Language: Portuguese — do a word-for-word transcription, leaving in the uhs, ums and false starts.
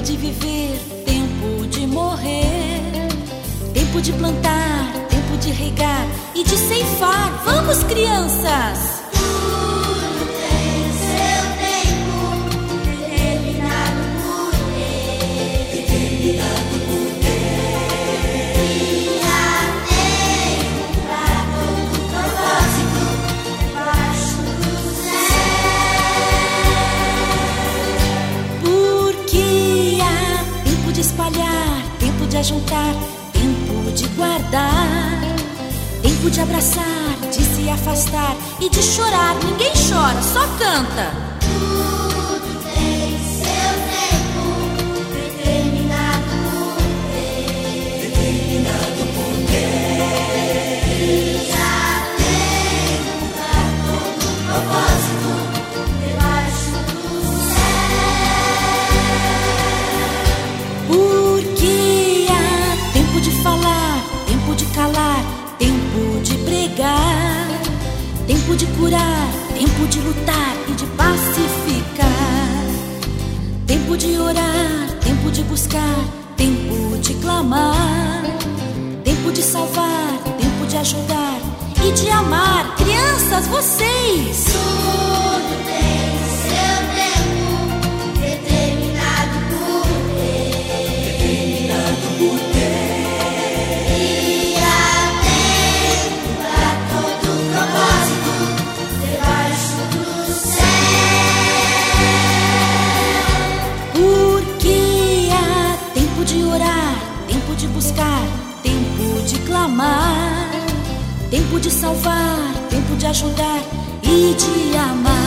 de viver, tempo de morrer, tempo de plantar, tempo de regar e de ceifar. Vamos, crianças! Tudo tem seu tempo, determinado por Deus. Determinado por Deus. E há tempo para todo propósito debaixo do céu. Porque há tempo de espalhar, tempo de ajuntar, tempo de guardar, tempo de abraçar, de se afastar e de chorar. Ninguém chora, só canta. Tudo tem seu tempo, determinado por Deus. Determinado por Deus. E há tempo para todo propósito debaixo do céu. Porque há tempo de falar, tempo de calar, tempo de pregar, tempo de curar, tempo de lutar e de pacificar, tempo de orar, tempo de buscar, tempo de clamar, tempo de salvar, tempo de ajudar e de amar. Crianças, vocês! Tudo tem seu tempo, determinado por Deus. Determinado por Deus. E há tempo para todo propósito debaixo do céu. Porque há tempo de orar, tempo de buscar, tempo de clamar, tempo de salvar, tempo de ajudar e de amar.